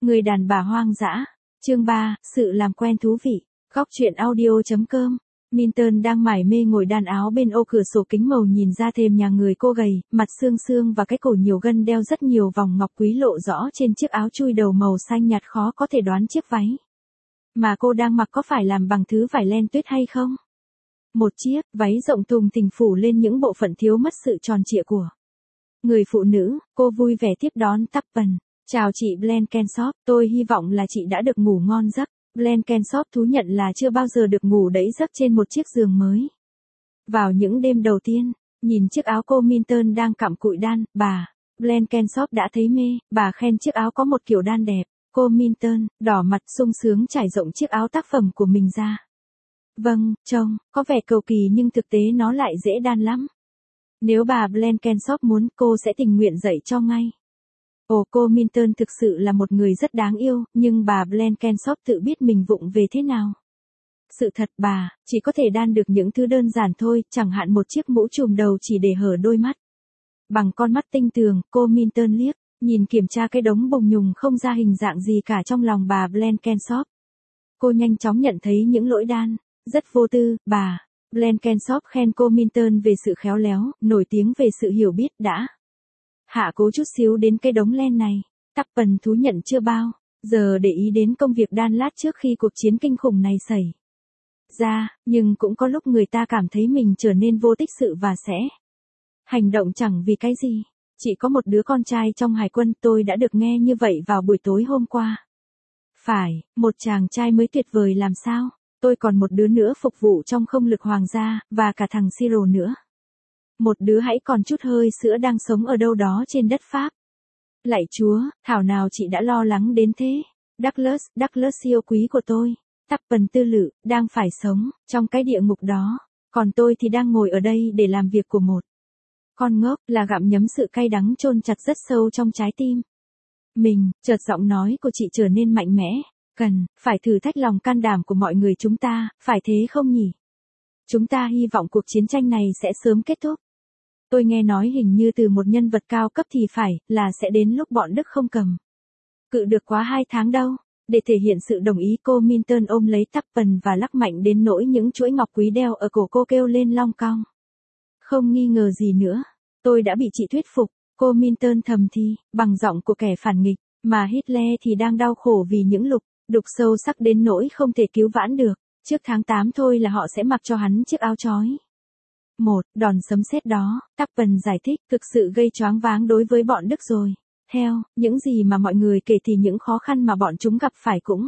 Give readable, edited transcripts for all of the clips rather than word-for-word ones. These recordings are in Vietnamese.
Người đàn bà hoang dã. Chương 3, sự làm quen thú vị. Góc truyện audio.com. Minton đang mải mê ngồi đan áo bên ô cửa sổ kính màu nhìn ra thềm nhà người. Cô gầy, mặt xương xương và cái cổ nhiều gân, đeo rất nhiều vòng ngọc quý lộ rõ trên chiếc áo chui đầu màu xanh nhạt, khó có thể đoán chiếc váy mà cô đang mặc có phải làm bằng thứ vải len tuyết hay không. Một chiếc váy rộng thùng thình phủ lên những bộ phận thiếu mất sự tròn trịa của người phụ nữ. Cô vui vẻ tiếp đón Tuppen. Chào chị Blenkenshop, tôi hy vọng là chị đã được ngủ ngon giấc. Blenkenshop thú nhận là chưa bao giờ được ngủ đẫy giấc trên một chiếc giường mới. Vào những đêm đầu tiên, nhìn chiếc áo cô Minton đang cặm cụi đan, bà Blenkenshop đã thấy mê. Bà khen chiếc áo có một kiểu đan đẹp. Cô Minton, đỏ mặt sung sướng trải rộng chiếc áo tác phẩm của mình ra. Vâng, trông có vẻ cầu kỳ nhưng thực tế nó lại dễ đan lắm. Nếu bà Blenkenshop muốn, cô sẽ tình nguyện dạy cho ngay. Ồ, cô Minton thực sự là một người rất đáng yêu, nhưng bà Blenkenshop tự biết mình vụng về thế nào. Sự thật bà chỉ có thể đan được những thứ đơn giản thôi, chẳng hạn một chiếc mũ trùm đầu chỉ để hở đôi mắt. Bằng con mắt tinh tường, cô Minton liếc nhìn kiểm tra cái đống bồng nhùng không ra hình dạng gì cả trong lòng bà Blenkenshop. Cô nhanh chóng nhận thấy những lỗi đan rất vô tư. Bà Blenkenshop khen cô Minton về sự khéo léo, nổi tiếng về sự hiểu biết đã hạ cố chút xíu đến cái đống len này. Tuppen thú nhận chưa bao giờ để ý đến công việc đan lát trước khi cuộc chiến kinh khủng này xảy ra, nhưng cũng có lúc người ta cảm thấy mình trở nên vô tích sự và sẽ hành động chẳng vì cái gì. Chị có một đứa con trai trong hải quân, tôi đã được nghe như vậy vào buổi tối hôm qua. Phải, một chàng trai mới tuyệt vời làm sao. Tôi còn một đứa nữa phục vụ trong không lực hoàng gia, và cả thằng Siro nữa. Một đứa hãy còn chút hơi sữa đang sống ở đâu đó trên đất Pháp. Lạy Chúa, thảo nào chị đã lo lắng đến thế. Douglas yêu quý của tôi. Tuppen tư lự, đang phải sống trong cái địa ngục đó. Còn tôi thì đang ngồi ở đây để làm việc của một con ngốc, là gặm nhấm sự cay đắng chôn chặt rất sâu trong trái tim mình. Chợt giọng nói của chị trở nên mạnh mẽ. Cần phải thử thách lòng can đảm của mọi người chúng ta, phải thế không nhỉ? Chúng ta hy vọng cuộc chiến tranh này sẽ sớm kết thúc. Tôi nghe nói hình như từ một nhân vật cao cấp thì phải là sẽ đến lúc bọn Đức không cầm cự được quá 2 tháng đâu. Để thể hiện sự đồng ý, cô Minton ôm lấy Tuppen và lắc mạnh đến nỗi những chuỗi ngọc quý đeo ở cổ cô kêu lên long cong. Không nghi ngờ gì nữa, tôi đã bị chị thuyết phục. Cô Minton thầm thì, bằng giọng của kẻ phản nghịch, mà Hitler thì đang đau khổ vì những đục sâu sắc đến nỗi không thể cứu vãn được. Trước tháng 8 thôi là họ sẽ mặc cho hắn chiếc áo chói. Đòn sấm sét đó, Tuppen giải thích, thực sự gây choáng váng đối với bọn Đức rồi. Theo những gì mà mọi người kể thì những khó khăn mà bọn chúng gặp phải cũng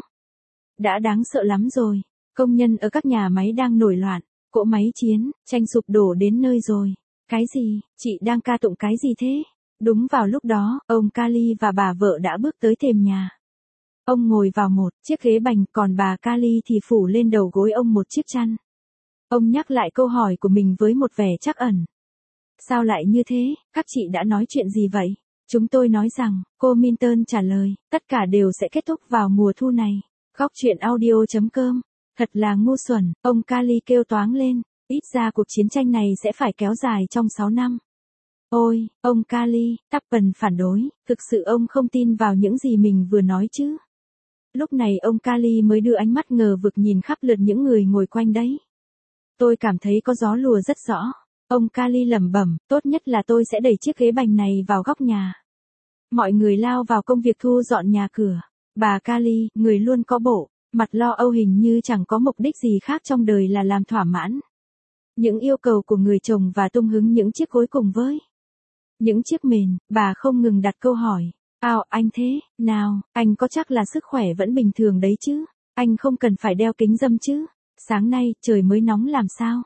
đã đáng sợ lắm rồi. Công nhân ở các nhà máy đang nổi loạn, cỗ máy chiến tranh sụp đổ đến nơi rồi. Cái gì? Chị đang ca tụng cái gì thế? Đúng vào lúc đó, ông Kali và bà vợ đã bước tới thềm nhà. Ông ngồi vào một chiếc ghế bành, còn bà Kali thì phủ lên đầu gối ông một chiếc chăn. Ông nhắc lại câu hỏi của mình với một vẻ trắc ẩn. Sao lại như thế? Các chị đã nói chuyện gì vậy? Chúng tôi nói rằng, cô Minton trả lời, tất cả đều sẽ kết thúc vào mùa thu này. Góc truyện audio.com. Thật là ngu xuẩn, ông Kali kêu toáng lên. Ít ra cuộc chiến tranh này sẽ phải kéo dài trong 6 năm. Ôi, ông Kali, Tuppen phản đối, thực sự ông không tin vào những gì mình vừa nói chứ. Lúc này ông Kali mới đưa ánh mắt ngờ vực nhìn khắp lượt những người ngồi quanh đấy. Tôi cảm thấy có gió lùa rất rõ. Ông Kali lẩm bẩm, tốt nhất là tôi sẽ đẩy chiếc ghế bành này vào góc nhà. Mọi người lao vào công việc thu dọn nhà cửa. Bà Kali, người luôn có bộ mặt lo âu, hình như chẳng có mục đích gì khác trong đời là làm thỏa mãn những yêu cầu của người chồng và tung hứng những chiếc gối cùng với những chiếc mền. Bà không ngừng đặt câu hỏi. Anh thế nào, anh có chắc là sức khỏe vẫn bình thường đấy chứ? Anh không cần phải đeo kính râm chứ? Sáng nay, trời mới nóng làm sao?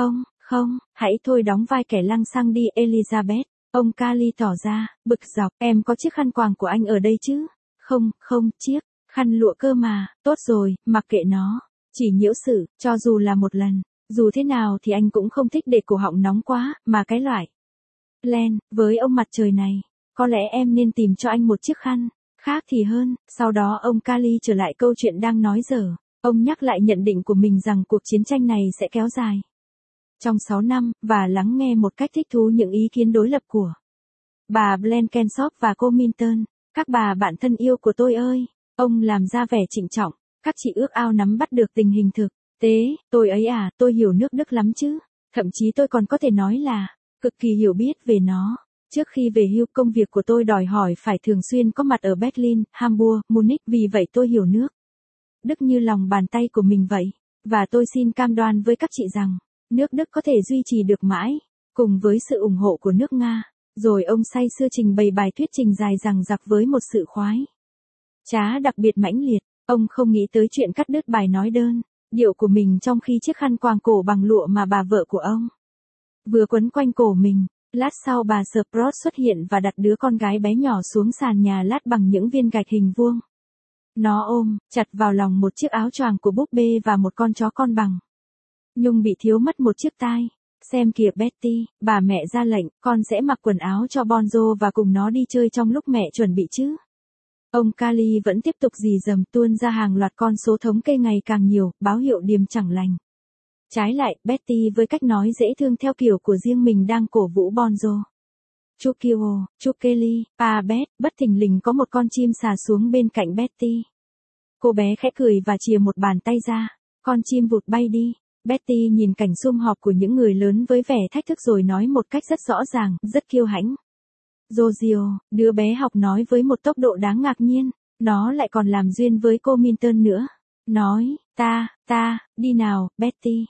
Không, hãy thôi đóng vai kẻ lăng xăng đi Elizabeth. Ông Kali tỏ ra bực dọc. Em có chiếc khăn quàng của anh ở đây chứ? Không, chiếc khăn lụa cơ mà. Tốt rồi, mặc kệ nó. Chỉ nhiễu sự, cho dù là một lần. Dù thế nào thì anh cũng không thích để cổ họng nóng quá, mà cái loại len, với ông mặt trời này, có lẽ em nên tìm cho anh một chiếc khăn khác thì hơn. Sau đó ông Kali trở lại câu chuyện đang nói dở. Ông nhắc lại nhận định của mình rằng cuộc chiến tranh này sẽ kéo dài trong 6 năm, và lắng nghe một cách thích thú những ý kiến đối lập của bà Blenkenshop và cô Minton. Các bà bạn thân yêu của tôi ơi, Ông làm ra vẻ trịnh trọng, các chị ước ao nắm bắt được tình hình thực tế, tôi ấy à, tôi hiểu nước Đức lắm chứ, thậm chí tôi còn có thể nói là, cực kỳ hiểu biết về nó. Trước khi về hưu công việc của tôi đòi hỏi phải thường xuyên có mặt ở Berlin, Hamburg, Munich, vì vậy tôi hiểu nước Đức như lòng bàn tay của mình vậy. Và tôi xin cam đoan với các chị rằng, nước Đức có thể duy trì được mãi, cùng với sự ủng hộ của nước Nga. Rồi ông say sưa trình bày bài thuyết trình dài dằng dặc với một sự khoái trá đặc biệt mãnh liệt. Ông không nghĩ tới chuyện cắt đứt bài nói đơn điệu của mình trong khi chiếc khăn quàng cổ bằng lụa mà bà vợ của ông vừa quấn quanh cổ mình. Lát sau bà Sprout xuất hiện và đặt đứa con gái bé nhỏ xuống sàn nhà lát bằng những viên gạch hình vuông. Nó ôm chặt vào lòng một chiếc áo choàng của búp bê và một con chó con bằng nhung bị thiếu mất một chiếc tai. Xem kìa Betty, bà mẹ ra lệnh, con sẽ mặc quần áo cho Bonzo và cùng nó đi chơi trong lúc mẹ chuẩn bị chứ. Ông Kali vẫn tiếp tục rì rầm tuôn ra hàng loạt con số thống kê ngày càng nhiều, báo hiệu điềm chẳng lành. Trái lại, Betty với cách nói dễ thương theo kiểu của riêng mình đang cổ vũ Bonzo. Chukio, Chukeli, Beth, bất thình lình có một con chim sà xuống bên cạnh Betty. Cô bé khẽ cười và chìa một bàn tay ra, con chim vụt bay đi. Betty nhìn cảnh sum họp của những người lớn với vẻ thách thức rồi nói một cách rất rõ ràng, rất kiêu hãnh. Giorgio, đứa bé học nói với một tốc độ đáng ngạc nhiên, nó lại còn làm duyên với cô Minton nữa. Nói, đi nào, Betty,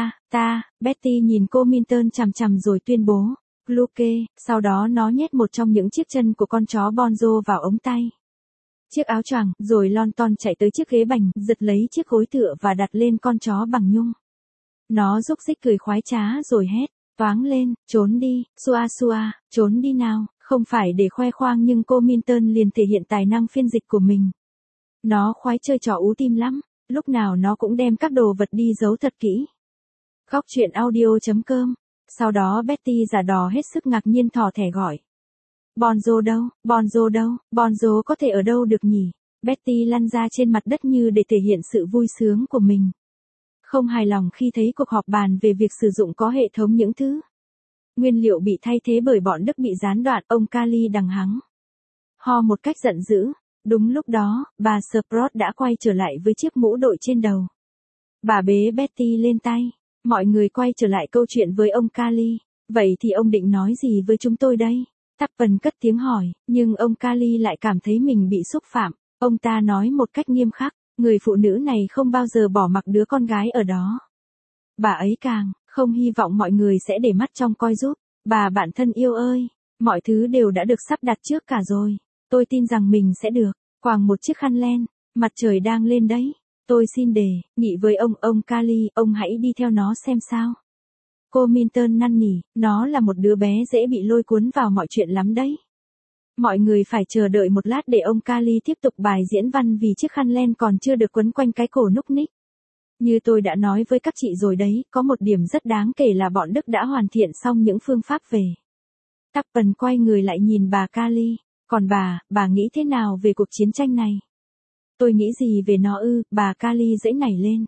Betty nhìn cô Minton chằm chằm rồi tuyên bố, Luke, sau đó nó nhét một trong những chiếc chân của con chó Bonzo vào ống tay. Chiếc áo choàng, rồi lon ton chạy tới chiếc ghế bành, giật lấy chiếc gối tựa và đặt lên con chó bằng nhung. Nó rúc rích cười khoái trá rồi hét, toáng lên, trốn đi, xua, trốn đi nào, không phải để khoe khoang nhưng cô Minton liền thể hiện tài năng phiên dịch của mình. Nó khoái chơi trò ú tim lắm, lúc nào nó cũng đem các đồ vật đi giấu thật kỹ. Góc truyện audio.com. Sau đó Betty giả đò hết sức ngạc nhiên thỏ thẻ gọi. Bonzo đâu, Bonzo có thể ở đâu được nhỉ? Betty lăn ra trên mặt đất như để thể hiện sự vui sướng của mình. Không hài lòng khi thấy cuộc họp bàn về việc sử dụng có hệ thống những thứ nguyên liệu bị thay thế bởi bọn Đức bị gián đoạn, ông Kali đằng hắng. Ho một cách giận dữ. Đúng lúc đó, bà Sprout đã quay trở lại với chiếc mũ đội trên đầu. Bà bế Betty lên tay. Mọi người quay trở lại câu chuyện với ông Kali. Vậy thì ông định nói gì với chúng tôi đây? Tappen cất tiếng hỏi, nhưng ông Kali lại cảm thấy mình bị xúc phạm. Ông ta nói một cách nghiêm khắc, người phụ nữ này không bao giờ bỏ mặc đứa con gái ở đó. Bà ấy càng không hy vọng mọi người sẽ để mắt trông coi giúp. Bà bạn thân yêu ơi, mọi thứ đều đã được sắp đặt trước cả rồi. Tôi tin rằng mình sẽ được quàng một chiếc khăn len, mặt trời đang lên đấy. Tôi xin đề nghị với ông Kali, ông hãy đi theo nó xem sao. Cô Minton năn nỉ, nó là một đứa bé dễ bị lôi cuốn vào mọi chuyện lắm đấy. Mọi người phải chờ đợi một lát để ông Kali tiếp tục bài diễn văn vì chiếc khăn len còn chưa được quấn quanh cái cổ núc ních. Như tôi đã nói với các chị rồi đấy, có một điểm rất đáng kể là bọn Đức đã hoàn thiện xong những phương pháp về. Tappen quay người lại nhìn bà Kali. Còn bà nghĩ thế nào về cuộc chiến tranh này? Tôi nghĩ gì về nó ư? Bà Kali giãy nảy lên.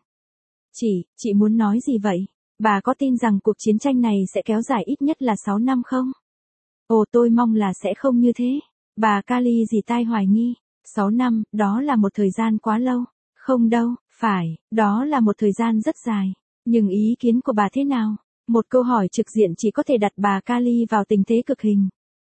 Chị muốn nói gì vậy? Bà có tin rằng cuộc chiến tranh này sẽ kéo dài ít nhất là 6 năm không? Ồ, tôi mong là sẽ không như thế. Bà Kali rì tai hoài nghi. 6 năm, đó là một thời gian quá lâu. Không đâu, phải, đó là một thời gian rất dài. Nhưng ý kiến của bà thế nào? Một câu hỏi trực diện chỉ có thể đặt bà Kali vào tình thế cực hình.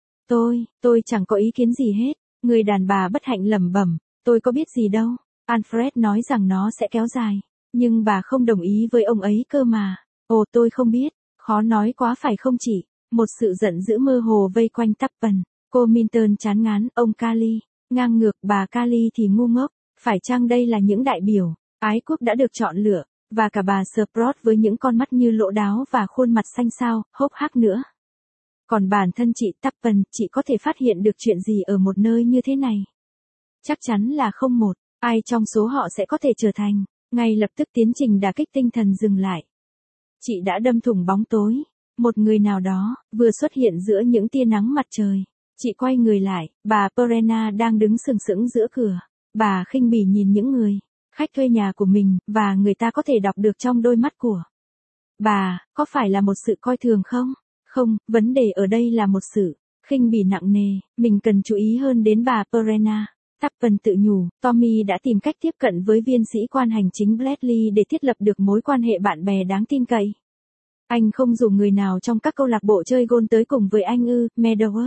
Tôi chẳng có ý kiến gì hết. Người đàn bà bất hạnh lẩm bẩm, tôi có biết gì đâu. Alfred nói rằng nó sẽ kéo dài. Nhưng bà không đồng ý với ông ấy cơ mà. Ồ, tôi không biết. Khó nói quá phải không chị? Một sự giận dữ mơ hồ vây quanh Tappen. Cô Minton chán ngán, ông Kali. Ngang ngược, bà Kali thì ngu ngốc. Phải chăng đây là những đại biểu ái quốc đã được chọn lựa, và cả bà Sprout với những con mắt như lỗ đáo và khuôn mặt xanh xao, hốc hác nữa. Còn bản thân chị Tappen, chị có thể phát hiện được chuyện gì ở một nơi như thế này? Chắc chắn là không một ai trong số họ sẽ có thể trở thành. Ngay lập tức tiến trình đả kích tinh thần dừng lại. Chị đã đâm thủng bóng tối. Một người nào đó vừa xuất hiện giữa những tia nắng mặt trời. Chị quay người lại, bà Perena đang đứng sừng sững giữa cửa. Bà khinh bỉ nhìn những người khách thuê nhà của mình, và người ta có thể đọc được trong đôi mắt của bà, có phải là một sự coi thường không? Không, vấn đề ở đây là một sự khinh bỉ nặng nề, mình cần chú ý hơn đến bà Perena. Tappen tự nhủ, Tommy đã tìm cách tiếp cận với viên sĩ quan hành chính Bradley để thiết lập được mối quan hệ bạn bè đáng tin cậy. Anh không rủ người nào trong các câu lạc bộ chơi golf tới cùng với anh ư, Meadows.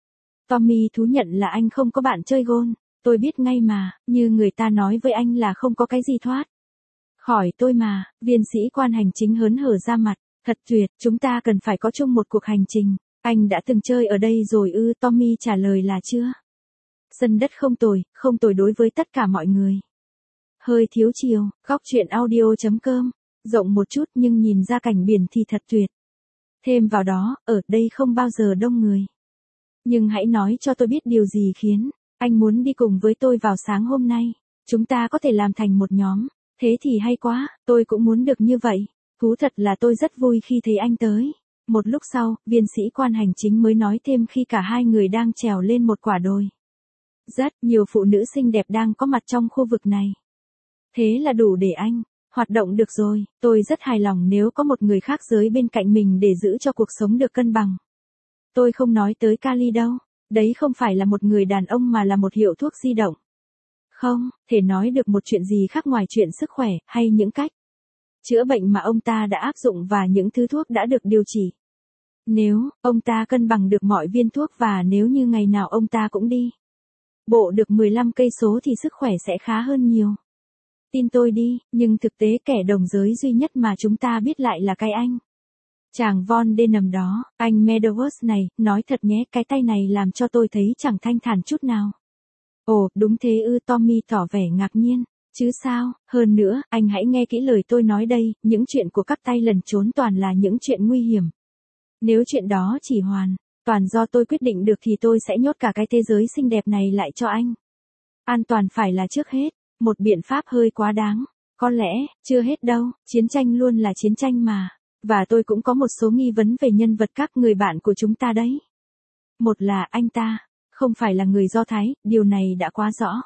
Tommy thú nhận là anh không có bạn chơi golf. Tôi biết ngay mà, như người ta nói với anh là không có cái gì thoát khỏi tôi mà, viên sĩ quan hành chính hớn hở ra mặt. Thật tuyệt, chúng ta cần phải có chung một cuộc hành trình. Anh đã từng chơi ở đây rồi ư, Tommy trả lời là chưa. Sân đất không tồi đối với tất cả mọi người. Hơi thiếu chiều, góc chuyện audio.com, rộng một chút nhưng nhìn ra cảnh biển thì thật tuyệt. Thêm vào đó, ở đây không bao giờ đông người. Nhưng hãy nói cho tôi biết điều gì khiến anh muốn đi cùng với tôi vào sáng hôm nay. Chúng ta có thể làm thành một nhóm. Thế thì hay quá, tôi cũng muốn được như vậy. Thú thật là tôi rất vui khi thấy anh tới. Một lúc sau, viên sĩ quan hành chính mới nói thêm khi cả hai người đang trèo lên một quả đồi. Rất nhiều phụ nữ xinh đẹp đang có mặt trong khu vực này. Thế là đủ để anh hoạt động được rồi. Tôi rất hài lòng nếu có một người khác giới bên cạnh mình để giữ cho cuộc sống được cân bằng. Tôi không nói tới Kali đâu. Đấy không phải là một người đàn ông mà là một hiệu thuốc di động. Không thể nói được một chuyện gì khác ngoài chuyện sức khỏe hay những cách chữa bệnh mà ông ta đã áp dụng và những thứ thuốc đã được điều trị. Nếu ông ta cân bằng được mọi viên thuốc và nếu như ngày nào ông ta cũng đi bộ được 15 cây số thì sức khỏe sẽ khá hơn nhiều. Tin tôi đi, nhưng thực tế kẻ đồng giới duy nhất mà chúng ta biết lại là cái anh chàng Von Denham đó, anh Meadows này, nói thật nhé, cái tay này làm cho tôi thấy chẳng thanh thản chút nào. Ồ, đúng thế ư, Tommy tỏ vẻ ngạc nhiên. Chứ sao, hơn nữa, anh hãy nghe kỹ lời tôi nói đây, những chuyện của các tay lần trốn toàn là những chuyện nguy hiểm. Nếu chuyện đó chỉ toàn do tôi quyết định được thì tôi sẽ nhốt cả cái thế giới xinh đẹp này lại cho anh. An toàn phải là trước hết, một biện pháp hơi quá đáng. Có lẽ, chưa hết đâu, chiến tranh luôn là chiến tranh mà. Và tôi cũng có một số nghi vấn về nhân vật các người bạn của chúng ta đấy. Một là anh ta không phải là người Do Thái, điều này đã quá rõ.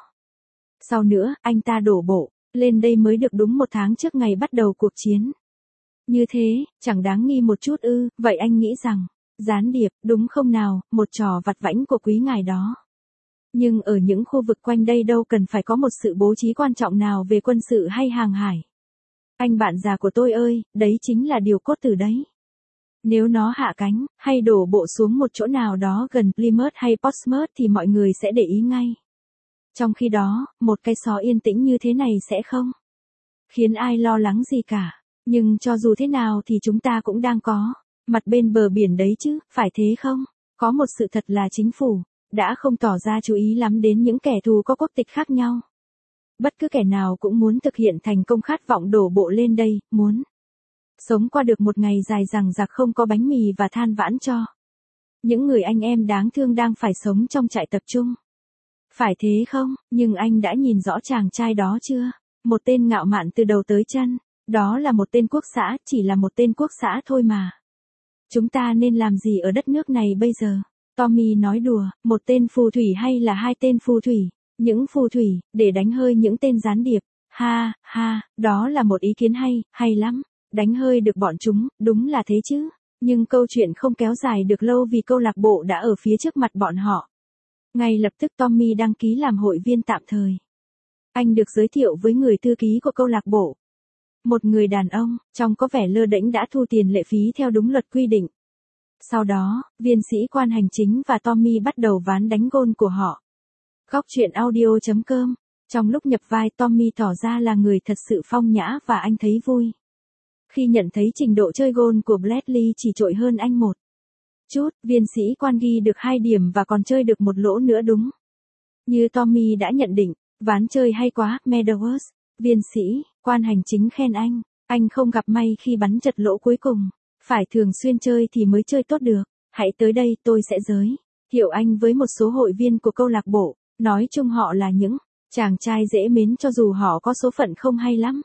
Sau nữa, anh ta đổ bộ lên đây mới được đúng 1 tháng trước ngày bắt đầu cuộc chiến. Như thế, chẳng đáng nghi một chút ư, vậy anh nghĩ rằng, gián điệp, đúng không nào, một trò vặt vãnh của quý ngài đó. Nhưng ở những khu vực quanh đây đâu cần phải có một sự bố trí quan trọng nào về quân sự hay hàng hải. Anh bạn già của tôi ơi, đấy chính là điều cốt tử đấy. Nếu nó hạ cánh, hay đổ bộ xuống một chỗ nào đó gần Plymouth hay Portsmouth thì mọi người sẽ để ý ngay. Trong khi đó, một cái xó yên tĩnh như thế này sẽ không khiến ai lo lắng gì cả. Nhưng cho dù thế nào thì chúng ta cũng đang có mặt bên bờ biển đấy chứ, phải thế không? Có một sự thật là chính phủ đã không tỏ ra chú ý lắm đến những kẻ thù có quốc tịch khác nhau. Bất cứ kẻ nào cũng muốn thực hiện thành công khát vọng đổ bộ lên đây, muốn sống qua được một ngày dài dằng dặc không có bánh mì và than vãn cho những người anh em đáng thương đang phải sống trong trại tập trung. Phải thế không, nhưng anh đã nhìn rõ chàng trai đó chưa? Một tên ngạo mạn từ đầu tới chân. Đó là một tên quốc xã, chỉ là một tên quốc xã thôi mà. Chúng ta nên làm gì ở đất nước này bây giờ? Tommy nói đùa, một tên phù thủy hay là 2 tên phù thủy? Những phù thủy, để đánh hơi những tên gián điệp. Ha, ha, đó là một ý kiến hay lắm. Đánh hơi được bọn chúng, đúng là thế chứ. Nhưng câu chuyện không kéo dài được lâu vì câu lạc bộ đã ở phía trước mặt bọn họ. Ngay lập tức Tommy đăng ký làm hội viên tạm thời. Anh được giới thiệu với người thư ký của câu lạc bộ. Một người đàn ông, trông có vẻ lơ đễnh đã thu tiền lệ phí theo đúng luật quy định. Sau đó, viên sĩ quan hành chính và Tommy bắt đầu ván đánh gôn của họ. Góc chuyện audio.com. Trong lúc nhập vai Tommy tỏ ra là người thật sự phong nhã và anh thấy vui khi nhận thấy trình độ chơi gôn của Bradley chỉ trội hơn anh một chút. Viên sĩ quan ghi được 2 điểm và còn chơi được 1 lỗ nữa đúng như Tommy đã nhận định. Ván chơi hay quá, Meadows. Viên sĩ quan hành chính khen anh. Anh không gặp may khi bắn chật lỗ cuối cùng. Phải thường xuyên chơi thì mới chơi tốt được. Hãy tới đây, tôi sẽ giới thiệu anh với một số hội viên của câu lạc bộ. Nói chung họ là những chàng trai dễ mến cho dù họ có số phận không hay lắm.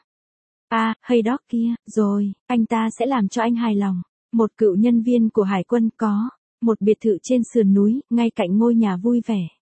À, Haydock kia, rồi, anh ta sẽ làm cho anh hài lòng. Một cựu nhân viên của hải quân có một biệt thự trên sườn núi, ngay cạnh ngôi nhà vui vẻ.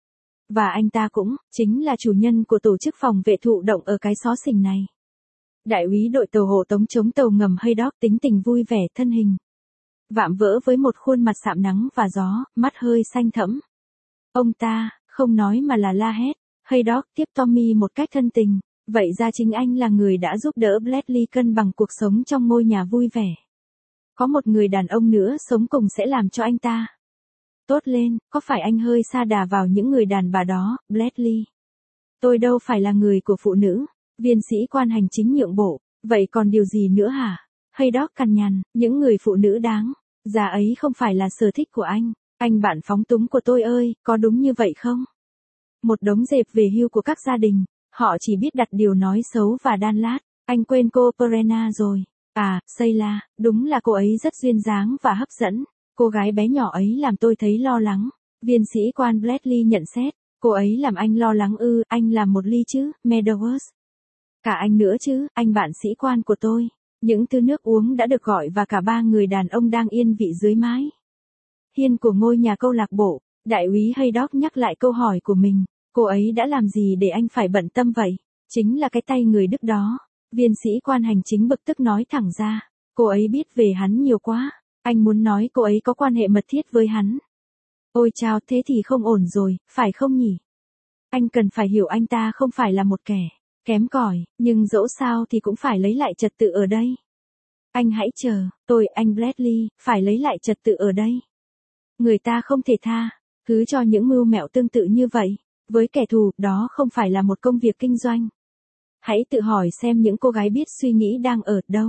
Và anh ta cũng chính là chủ nhân của tổ chức phòng vệ thụ động ở cái xó xỉnh này. Đại úy đội tàu hộ tống chống tàu ngầm Haydock tính tình vui vẻ, thân hình vạm vỡ với một khuôn mặt sạm nắng và gió, mắt hơi xanh thẫm. Ông ta không nói mà là la hét. Haydock tiếp Tommy một cách thân tình. Vậy ra chính anh là người đã giúp đỡ Bradley cân bằng cuộc sống trong ngôi nhà vui vẻ. Có một người đàn ông nữa sống cùng sẽ làm cho anh ta tốt lên, có phải anh hơi sa đà vào những người đàn bà đó, Bradley? Tôi đâu phải là người của phụ nữ. Viên sĩ quan hành chính nhượng bộ. Vậy còn điều gì nữa hả? Haydock cằn nhằn, những người phụ nữ đáng già ấy không phải là sở thích của anh. Anh bạn phóng túng của tôi ơi, có đúng như vậy không? Một đống dẹp về hưu của các gia đình. Họ chỉ biết đặt điều nói xấu và đan lát. Anh quên cô Perena rồi. À, Sheila, đúng là cô ấy rất duyên dáng và hấp dẫn. Cô gái bé nhỏ ấy làm tôi thấy lo lắng. Viên sĩ quan Bradley nhận xét. Cô ấy làm anh lo lắng ư? Anh làm một ly chứ, Meadows. Cả anh nữa chứ, anh bạn sĩ quan của tôi. Những thứ nước uống đã được gọi và cả ba người đàn ông đang yên vị dưới mái hiên của ngôi nhà câu lạc bộ. Đại úy Haydock nhắc lại câu hỏi của mình. Cô ấy đã làm gì để anh phải bận tâm vậy? Chính là cái tay người Đức đó. Viên sĩ quan hành chính bực tức nói thẳng ra. Cô ấy biết về hắn nhiều quá. Anh muốn nói cô ấy có quan hệ mật thiết với hắn. Ôi chao, thế thì không ổn rồi, phải không nhỉ? Anh cần phải hiểu anh ta không phải là một kẻ kém cỏi, nhưng dẫu sao thì cũng phải lấy lại trật tự ở đây. Anh hãy chờ, anh Bradley, phải lấy lại trật tự ở đây. Người ta không thể tha, cứ cho những mưu mẹo tương tự như vậy. Với kẻ thù, đó không phải là một công việc kinh doanh. Hãy tự hỏi xem những cô gái biết suy nghĩ đang ở đâu.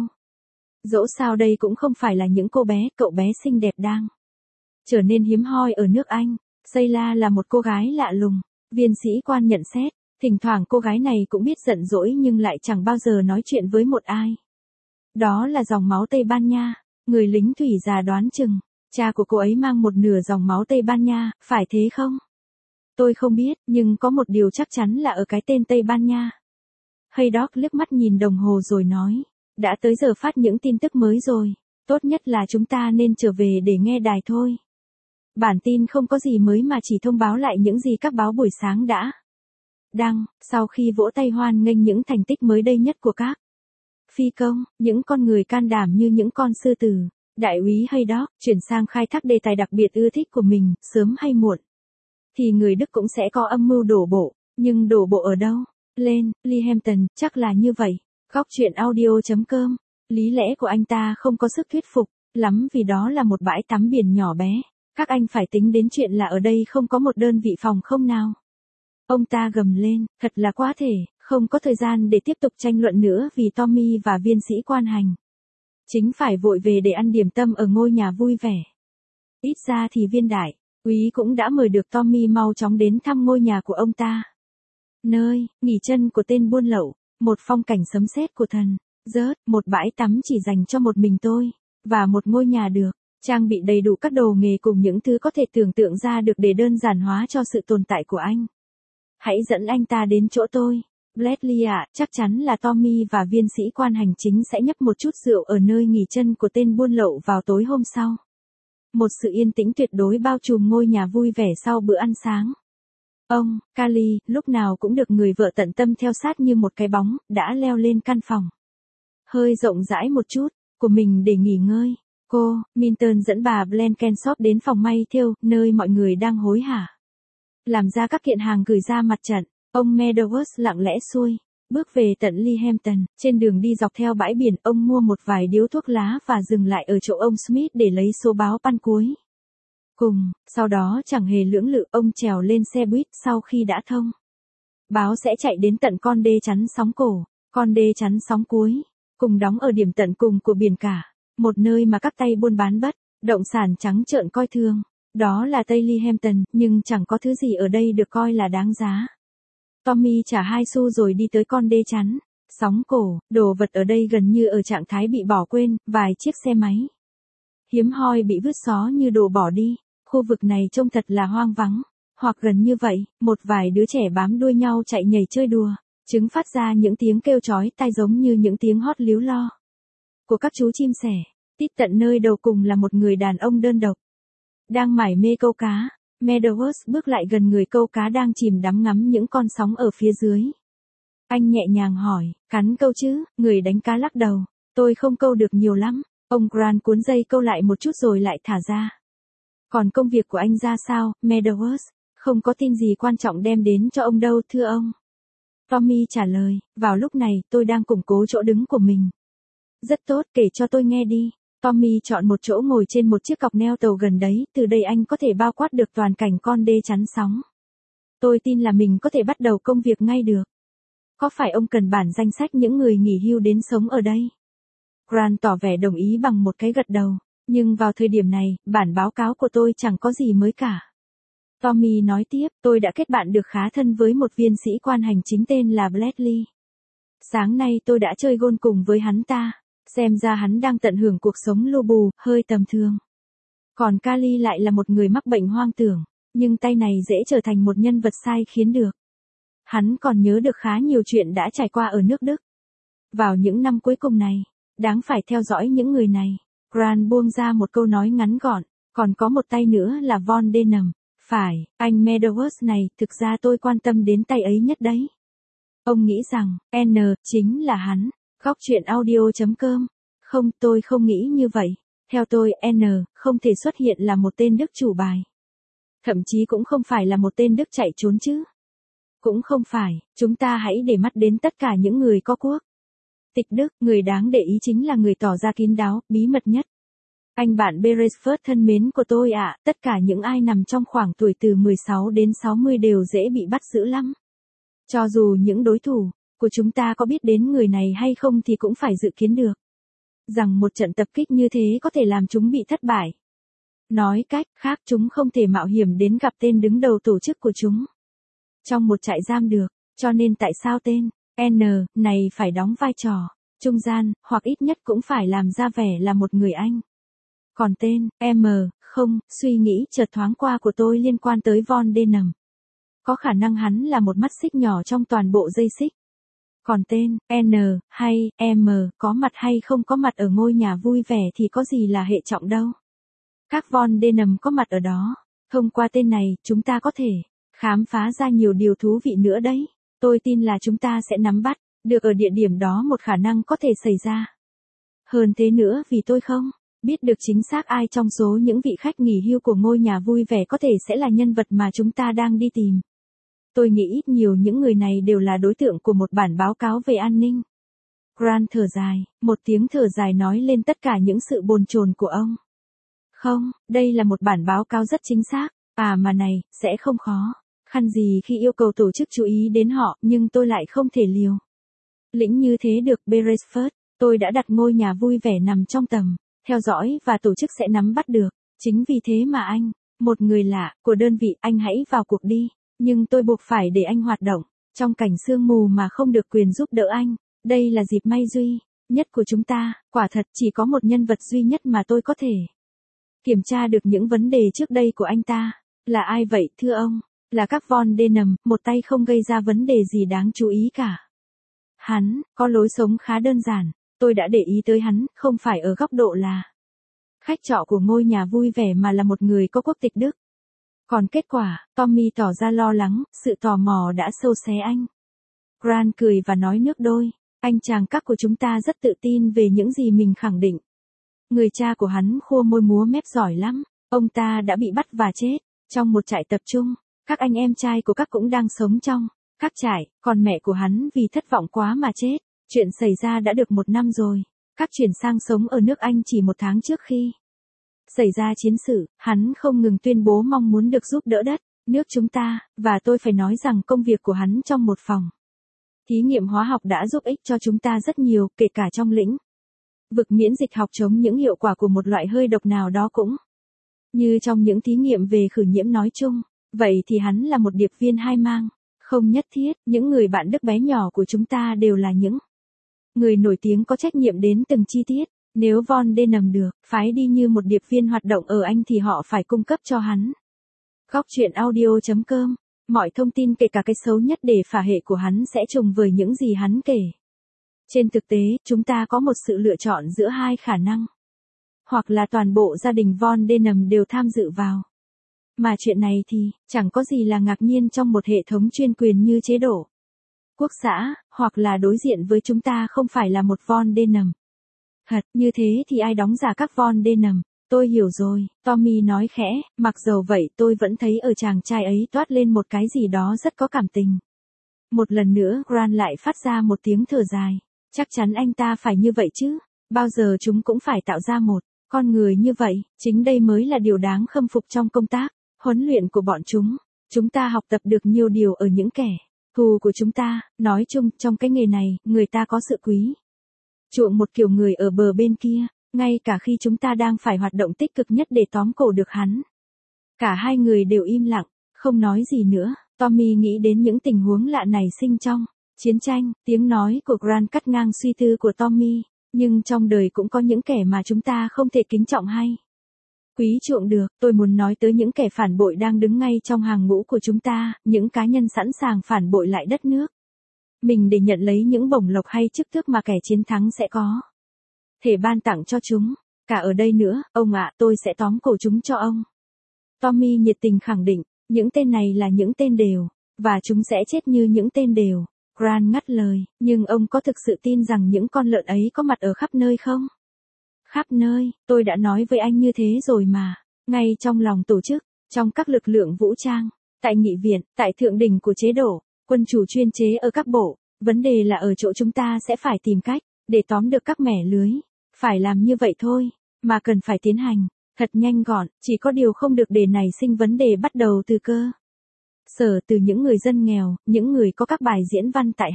Dẫu sao đây cũng không phải là những cậu bé xinh đẹp đang trở nên hiếm hoi ở nước Anh. Sheila là một cô gái lạ lùng. Viên sĩ quan nhận xét, thỉnh thoảng cô gái này cũng biết giận dỗi nhưng lại chẳng bao giờ nói chuyện với một ai. Đó là dòng máu Tây Ban Nha. Người lính thủy già đoán chừng, cha của cô ấy mang một nửa dòng máu Tây Ban Nha, phải thế không? Tôi không biết, nhưng có một điều chắc chắn là ở cái tên Tây Ban Nha. Haydock liếc mắt nhìn đồng hồ rồi nói, đã tới giờ phát những tin tức mới rồi, tốt nhất là chúng ta nên trở về để nghe đài thôi. Bản tin không có gì mới mà chỉ thông báo lại những gì các báo buổi sáng đã đăng, sau khi vỗ tay hoan nghênh những thành tích mới đây nhất của các phi công, những con người can đảm như những con sư tử. Đại úy Haydock chuyển sang khai thác đề tài đặc biệt ưa thích của mình, sớm hay muộn thì người Đức cũng sẽ có âm mưu đổ bộ, nhưng đổ bộ ở đâu? Lên, Leehampton, chắc là như vậy. Góc truyện audio.com. Lý lẽ của anh ta không có sức thuyết phục lắm vì đó là một bãi tắm biển nhỏ bé. Các anh phải tính đến chuyện là ở đây không có một đơn vị phòng không nào. Ông ta gầm lên, thật là quá thể, không có thời gian để tiếp tục tranh luận nữa vì Tommy và viên sĩ quan hành chính phải vội về để ăn điểm tâm ở ngôi nhà vui vẻ. Ít ra thì viên đại úy cũng đã mời được Tommy mau chóng đến thăm ngôi nhà của ông ta. Nơi nghỉ chân của tên buôn lậu, một phong cảnh sấm sét của thần rớt, một bãi tắm chỉ dành cho một mình tôi, và một ngôi nhà được trang bị đầy đủ các đồ nghề cùng những thứ có thể tưởng tượng ra được để đơn giản hóa cho sự tồn tại của anh. Hãy dẫn anh ta đến chỗ tôi. Bradley ạ, chắc chắn là Tommy và viên sĩ quan hành chính sẽ nhấp một chút rượu ở nơi nghỉ chân của tên buôn lậu vào tối hôm sau. Một sự yên tĩnh tuyệt đối bao trùm ngôi nhà vui vẻ sau bữa ăn sáng. Ông, Carly, lúc nào cũng được người vợ tận tâm theo sát như một cái bóng, đã leo lên căn phòng hơi rộng rãi một chút của mình để nghỉ ngơi. Cô, Minton dẫn bà Blenkinsop đến phòng may thêu, nơi mọi người đang hối hả làm ra các kiện hàng gửi ra mặt trận. Ông Meadows lặng lẽ xuôi bước về tận Leehampton. Trên đường đi dọc theo bãi biển, ông mua một vài điếu thuốc lá và dừng lại ở chỗ ông Smith để lấy số báo pan cuối cùng. Sau đó chẳng hề lưỡng lự, ông trèo lên xe buýt. Sau khi đã thông báo sẽ chạy đến tận con đê chắn sóng cổ, con đê chắn sóng cuối cùng đóng ở điểm tận cùng của biển cả, một nơi mà các tay buôn bán bất động sản trắng trợn coi thường. Đó là Tây Leehampton, nhưng chẳng có thứ gì ở đây được coi là đáng giá. Tommy trả 2 xu rồi đi tới con đê chắn sóng cổ. Đồ vật ở đây gần như ở trạng thái bị bỏ quên, vài chiếc xe máy hiếm hoi bị vứt xó như đồ bỏ đi. Khu vực này trông thật là hoang vắng, hoặc gần như vậy. Một vài đứa trẻ bám đuôi nhau chạy nhảy chơi đùa, chúng phát ra những tiếng kêu chói tai giống như những tiếng hót líu lo của các chú chim sẻ. Tít tận nơi đầu cùng là một người đàn ông đơn độc đang mải mê câu cá. Meadows bước lại gần người câu cá đang chìm đắm ngắm những con sóng ở phía dưới. Anh nhẹ nhàng hỏi, cắn câu chứ? Người đánh cá lắc đầu, tôi không câu được nhiều lắm. Ông Grant cuốn dây câu lại một chút rồi lại thả ra. Còn công việc của anh ra sao, Meadows? Không có tin gì quan trọng đem đến cho ông đâu thưa ông. Tommy trả lời, vào lúc này tôi đang củng cố chỗ đứng của mình. Rất tốt, kể cho tôi nghe đi. Tommy chọn một chỗ ngồi trên một chiếc cọc neo tàu gần đấy, từ đây anh có thể bao quát được toàn cảnh con đê chắn sóng. Tôi tin là mình có thể bắt đầu công việc ngay được. Có phải ông cần bản danh sách những người nghỉ hưu đến sống ở đây? Grant tỏ vẻ đồng ý bằng một cái gật đầu. Nhưng vào thời điểm này, bản báo cáo của tôi chẳng có gì mới cả. Tommy nói tiếp, tôi đã kết bạn được khá thân với một viên sĩ quan hành chính tên là Bradley. Sáng nay tôi đã chơi golf cùng với hắn ta, xem ra hắn đang tận hưởng cuộc sống lu bù, hơi tầm thường. Còn Kali lại là một người mắc bệnh hoang tưởng, nhưng tay này dễ trở thành một nhân vật sai khiến được. Hắn còn nhớ được khá nhiều chuyện đã trải qua ở nước Đức. Vào những năm cuối cùng này, đáng phải theo dõi những người này. Grant buông ra một câu nói ngắn gọn, còn có một tay nữa là Von Denham. Phải, anh Meadows này, thực ra tôi quan tâm đến tay ấy nhất đấy. Ông nghĩ rằng, N, chính là hắn. Góc chuyện audio.com. Không, tôi không nghĩ như vậy. Theo tôi, N, không thể xuất hiện là một tên Đức chủ bài. Thậm chí cũng không phải là một tên Đức chạy trốn chứ. Cũng không phải, chúng ta hãy để mắt đến tất cả những người có quốc tịch Đức, người đáng để ý chính là người tỏ ra kín đáo, bí mật nhất. Anh bạn Beresford thân mến của tôi ạ, tất cả những ai nằm trong khoảng tuổi từ 16 đến 60 đều dễ bị bắt giữ lắm. Cho dù những đối thủ của chúng ta có biết đến người này hay không thì cũng phải dự kiến được rằng một trận tập kích như thế có thể làm chúng bị thất bại. Nói cách khác, chúng không thể mạo hiểm đến gặp tên đứng đầu tổ chức của chúng trong một trại giam được, cho nên tại sao tên N này phải đóng vai trò trung gian, hoặc ít nhất cũng phải làm ra vẻ là một người Anh. Còn tên M, không, suy nghĩ chợt thoáng qua của tôi liên quan tới Von Denham. Có khả năng hắn là một mắt xích nhỏ trong toàn bộ dây xích. Còn tên N hay M có mặt hay không có mặt ở ngôi nhà vui vẻ thì có gì là hệ trọng đâu. Các Von Denham có mặt ở đó. Thông qua tên này, chúng ta có thể khám phá ra nhiều điều thú vị nữa đấy. Tôi tin là chúng ta sẽ nắm bắt được ở địa điểm đó một khả năng có thể xảy ra. Hơn thế nữa, vì tôi không biết được chính xác ai trong số những vị khách nghỉ hưu của ngôi nhà vui vẻ có thể sẽ là nhân vật mà chúng ta đang đi tìm. Tôi nghĩ ít nhiều những người này đều là đối tượng của một bản báo cáo về an ninh. Grant thở dài, một tiếng thở dài nói lên tất cả những sự bồn chồn của ông. Không, đây là một bản báo cáo rất chính xác, mà này, sẽ không khó khăn gì khi yêu cầu tổ chức chú ý đến họ, nhưng tôi lại không thể liều lĩnh như thế được. Beresford, tôi đã đặt ngôi nhà vui vẻ nằm trong tầm theo dõi và tổ chức sẽ nắm bắt được. Chính vì thế mà anh, một người lạ của đơn vị, anh hãy vào cuộc đi. Nhưng tôi buộc phải để anh hoạt động trong cảnh sương mù mà không được quyền giúp đỡ anh. Đây là dịp may duy nhất của chúng ta. Quả thật chỉ có một nhân vật duy nhất mà tôi có thể kiểm tra được những vấn đề trước đây của anh ta. Là ai vậy thưa ông? Là các Von Denham, một tay không gây ra vấn đề gì đáng chú ý cả. Hắn có lối sống khá đơn giản. Tôi đã để ý tới hắn, không phải ở góc độ là khách trọ của ngôi nhà vui vẻ mà là một người có quốc tịch Đức. Còn kết quả, Tommy tỏ ra lo lắng, sự tò mò đã sâu xé anh. Grant cười và nói nước đôi, anh chàng các của chúng ta rất tự tin về những gì mình khẳng định. Người cha của hắn khua môi múa mép giỏi lắm, ông ta đã bị bắt và chết trong một trại tập trung. Các anh em trai của các cũng đang sống trong các trại, còn mẹ của hắn vì thất vọng quá mà chết. Chuyện xảy ra đã được 1 năm rồi. Các chuyển sang sống ở nước Anh chỉ 1 tháng trước khi xảy ra chiến sự. Hắn không ngừng tuyên bố mong muốn được giúp đỡ đất nước chúng ta, và tôi phải nói rằng công việc của hắn trong một phòng thí nghiệm hóa học đã giúp ích cho chúng ta rất nhiều, kể cả trong lĩnh vực miễn dịch học chống những hiệu quả của một loại hơi độc nào đó cũng như trong những thí nghiệm về khử nhiễm nói chung. Vậy thì hắn là một điệp viên hai mang. Không nhất thiết, những người bạn Đức bé nhỏ của chúng ta đều là những người nổi tiếng có trách nhiệm đến từng chi tiết. Nếu Von Denham được phái đi như một điệp viên hoạt động ở Anh thì họ phải cung cấp cho hắn. Góc chuyện audio.com. Mọi thông tin kể cả cái xấu nhất để phả hệ của hắn sẽ trùng với những gì hắn kể. Trên thực tế, chúng ta có một sự lựa chọn giữa hai khả năng. Hoặc là toàn bộ gia đình Von Denham đều tham dự vào. Mà chuyện này thì, chẳng có gì là ngạc nhiên trong một hệ thống chuyên quyền như chế độ quốc xã, hoặc là đối diện với chúng ta không phải là một Von Denham. Như thế thì ai đóng giả các Von Denham? Tôi hiểu rồi, Tommy nói khẽ, mặc dầu vậy tôi vẫn thấy ở chàng trai ấy toát lên một cái gì đó rất có cảm tình. Một lần nữa Grant lại phát ra một tiếng thở dài. Chắc chắn anh ta phải như vậy chứ. Bao giờ chúng cũng phải tạo ra một con người như vậy, chính đây mới là điều đáng khâm phục trong công tác, huấn luyện của bọn chúng. Chúng ta học tập được nhiều điều ở những kẻ thù của chúng ta, nói chung trong cái nghề này, người ta có sự quý chuộng một kiểu người ở bờ bên kia, ngay cả khi chúng ta đang phải hoạt động tích cực nhất để tóm cổ được hắn. Cả hai người đều im lặng, không nói gì nữa. Tommy nghĩ đến những tình huống lạ nảy sinh trong chiến tranh, tiếng nói của Grant cắt ngang suy tư của Tommy, nhưng trong đời cũng có những kẻ mà chúng ta không thể kính trọng hay quý chuộng được. Tôi muốn nói tới những kẻ phản bội đang đứng ngay trong hàng ngũ của chúng ta, những cá nhân sẵn sàng phản bội lại đất nước mình để nhận lấy những bổng lộc hay chức tước mà kẻ chiến thắng sẽ có thể ban tặng cho chúng. Cả ở đây nữa, ông ạ, tôi sẽ tóm cổ chúng cho ông. Tommy nhiệt tình khẳng định, những tên này là những tên đều, và chúng sẽ chết như những tên đều. Grant ngắt lời, nhưng ông có thực sự tin rằng những con lợn ấy có mặt ở khắp nơi không? Khắp nơi, tôi đã nói với anh như thế rồi mà. Ngay trong lòng tổ chức, trong các lực lượng vũ trang, tại nghị viện, tại thượng đỉnh của chế độ, quân chủ chuyên chế ở các bộ. Vấn đề là ở chỗ chúng ta sẽ phải tìm cách để tóm được các mẻ lưới. Phải làm như vậy thôi, mà cần phải tiến hành thật nhanh gọn, chỉ có điều không được để nảy sinh vấn đề bắt đầu từ cơ sở, từ những người dân nghèo, những người có các bài diễn văn tại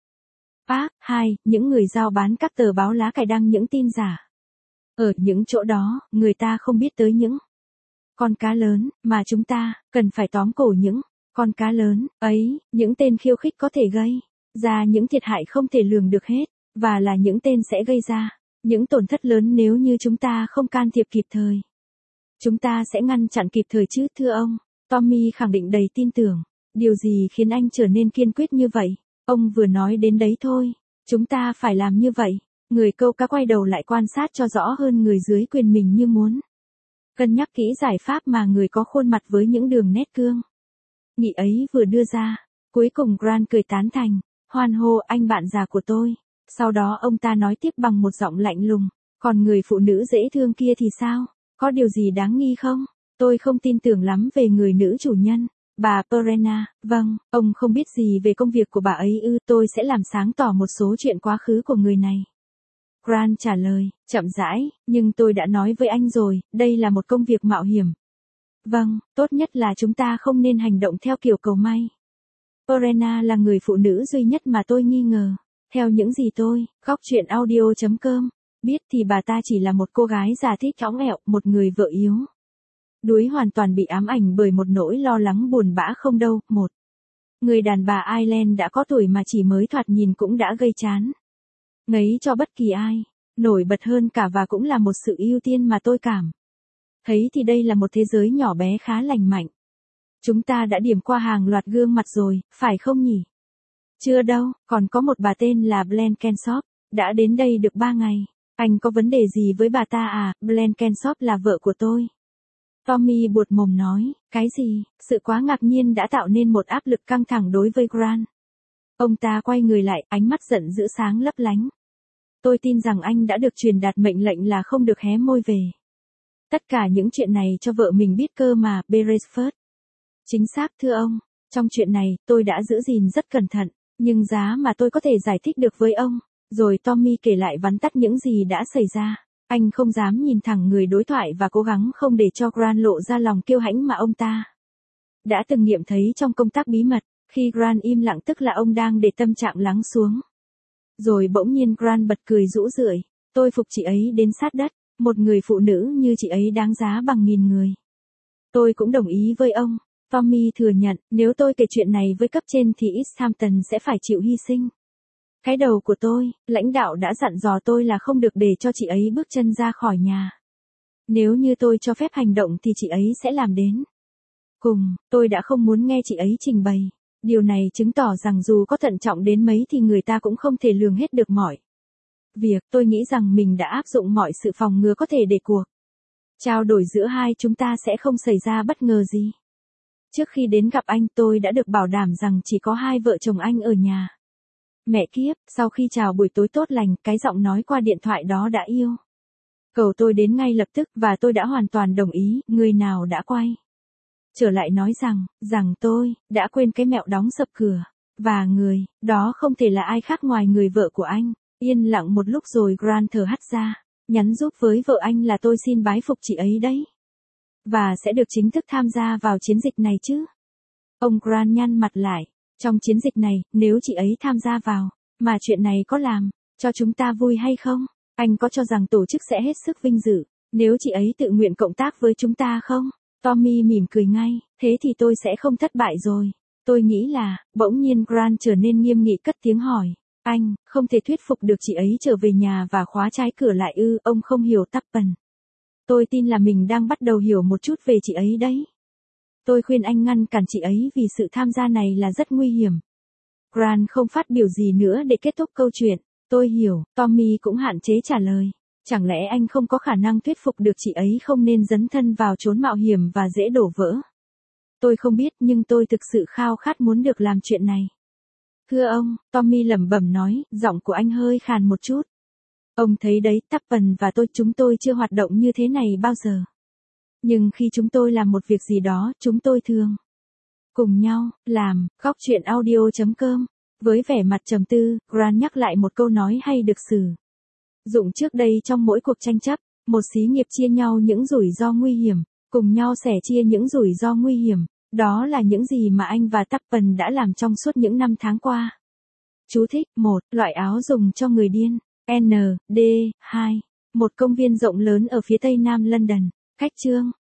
Park, những người giao bán các tờ báo lá cải đăng những tin giả. Ở những chỗ đó, người ta không biết tới những con cá lớn, mà chúng ta cần phải tóm cổ những con cá lớn ấy, những tên khiêu khích có thể gây ra những thiệt hại không thể lường được hết, và là những tên sẽ gây ra những tổn thất lớn nếu như chúng ta không can thiệp kịp thời. Chúng ta sẽ ngăn chặn kịp thời chứ, thưa ông. Tommy khẳng định đầy tin tưởng. Điều gì khiến anh trở nên kiên quyết như vậy? Ông vừa nói đến đấy thôi. Chúng ta phải làm như vậy. Người câu cá quay đầu lại quan sát cho rõ hơn người dưới quyền mình như muốn cân nhắc kỹ giải pháp mà người có khuôn mặt với những đường nét cương nghị ấy vừa đưa ra. Cuối cùng Grant cười tán thành. Hoan hô anh bạn già của tôi. Sau đó ông ta nói tiếp bằng một giọng lạnh lùng. Còn người phụ nữ dễ thương kia thì sao? Có điều gì đáng nghi không? Tôi không tin tưởng lắm về người nữ chủ nhân. Bà Perena, vâng, ông không biết gì về công việc của bà ấy ư? Tôi sẽ làm sáng tỏ một số chuyện quá khứ của người này. Grant trả lời, chậm rãi, nhưng tôi đã nói với anh rồi, đây là một công việc mạo hiểm. Vâng, tốt nhất là chúng ta không nên hành động theo kiểu cầu may. Perena là người phụ nữ duy nhất mà tôi nghi ngờ. Theo những gì tôi, góc chuyện audio.com, biết thì bà ta chỉ là một cô gái già thích cõng ẹo, một người vợ yếu đuối hoàn toàn bị ám ảnh bởi một nỗi lo lắng buồn bã không đâu. Một người đàn bà Ireland đã có tuổi mà chỉ mới thoạt nhìn cũng đã gây chán ngấy cho bất kỳ ai. Nổi bật hơn cả và cũng là một sự ưu tiên mà tôi cảm thấy thì đây là một thế giới nhỏ bé khá lành mạnh. Chúng ta đã điểm qua hàng loạt gương mặt rồi, phải không nhỉ? Chưa đâu, còn có một bà tên là Blenkinsop, đã đến đây được 3 ngày. Anh có vấn đề gì với bà ta à? Blenkinsop là vợ của tôi. Tommy buột mồm nói, cái gì? Sự quá ngạc nhiên đã tạo nên một áp lực căng thẳng đối với Grant. Ông ta quay người lại, ánh mắt giận dữ sáng lấp lánh. Tôi tin rằng anh đã được truyền đạt mệnh lệnh là không được hé môi về tất cả những chuyện này cho vợ mình biết cơ mà, Beresford. Chính xác thưa ông, trong chuyện này, tôi đã giữ gìn rất cẩn thận, nhưng giá mà tôi có thể giải thích được với ông. Rồi Tommy kể lại vắn tắt những gì đã xảy ra. Anh không dám nhìn thẳng người đối thoại và cố gắng không để cho Grant lộ ra lòng kiêu hãnh mà ông ta đã từng nghiệm thấy trong công tác bí mật. Khi Grant im lặng tức là ông đang để tâm trạng lắng xuống. Rồi bỗng nhiên Grant bật cười rũ rượi. Tôi phục chị ấy đến sát đất. Một người phụ nữ như chị ấy đáng giá bằng 1000 người. Tôi cũng đồng ý với ông. Tommy thừa nhận, nếu tôi kể chuyện này với cấp trên thì Easthampton sẽ phải chịu hy sinh. Cái đầu của tôi, lãnh đạo đã dặn dò tôi là không được để cho chị ấy bước chân ra khỏi nhà. Nếu như tôi cho phép hành động thì chị ấy sẽ làm đến cùng. Tôi đã không muốn nghe chị ấy trình bày. Điều này chứng tỏ rằng dù có thận trọng đến mấy thì người ta cũng không thể lường hết được mọi việc. Tôi nghĩ rằng mình đã áp dụng mọi sự phòng ngừa có thể để cuộc trao đổi giữa hai chúng ta sẽ không xảy ra bất ngờ gì. Trước khi đến gặp anh tôi đã được bảo đảm rằng chỉ có hai vợ chồng anh ở nhà. Mẹ kiếp, sau khi chào buổi tối tốt lành, cái giọng nói qua điện thoại đó đã Cầu tôi đến ngay lập tức và tôi đã hoàn toàn đồng ý, người nào đã quay. Trở lại nói rằng tôi đã quên cái mẹo đóng sập cửa. Và người, đó không thể là ai khác ngoài người vợ của anh. Yên lặng một lúc rồi Grant thở hắt ra. Nhắn giúp với vợ anh là tôi xin bái phục chị ấy đấy. Và sẽ được chính thức tham gia vào chiến dịch này chứ. Ông Grant nhăn mặt lại. Trong chiến dịch này, nếu chị ấy tham gia vào, mà chuyện này có làm cho chúng ta vui hay không? Anh có cho rằng tổ chức sẽ hết sức vinh dự, nếu chị ấy tự nguyện cộng tác với chúng ta không? Tommy mỉm cười ngay, thế thì tôi sẽ không thất bại rồi. Tôi nghĩ là, bỗng nhiên Grant trở nên nghiêm nghị cất tiếng hỏi. Anh, không thể thuyết phục được chị ấy trở về nhà và khóa trái cửa lại ư? Ông không hiểu Tuppen. Tôi tin là mình đang bắt đầu hiểu một chút về chị ấy đấy. Tôi khuyên anh ngăn cản chị ấy vì sự tham gia này là rất nguy hiểm. Grant không phát biểu gì nữa để kết thúc câu chuyện. Tôi hiểu, Tommy cũng hạn chế trả lời. Chẳng lẽ anh không có khả năng thuyết phục được chị ấy không nên dấn thân vào chốn mạo hiểm và dễ đổ vỡ? Tôi không biết nhưng tôi thực sự khao khát muốn được làm chuyện này. Thưa ông, Tommy lẩm bẩm nói, giọng của anh hơi khàn một chút. Ông thấy đấy, Tuppen và chúng tôi chưa hoạt động như thế này bao giờ. Nhưng khi chúng tôi làm một việc gì đó, chúng tôi thường cùng nhau làm. Góc chuyện audio.com. Với vẻ mặt trầm tư, Grant nhắc lại một câu nói hay được sử dụng trước đây trong mỗi cuộc tranh chấp. Một xí nghiệp chia nhau những rủi ro nguy hiểm, cùng nhau sẻ chia những rủi ro nguy hiểm. Đó là những gì mà anh và Tuppen đã làm trong suốt những năm tháng qua. Chú thích: 1. Loại áo dùng cho người điên. N. D. 2. Một công viên rộng lớn ở phía tây nam London. Cách chương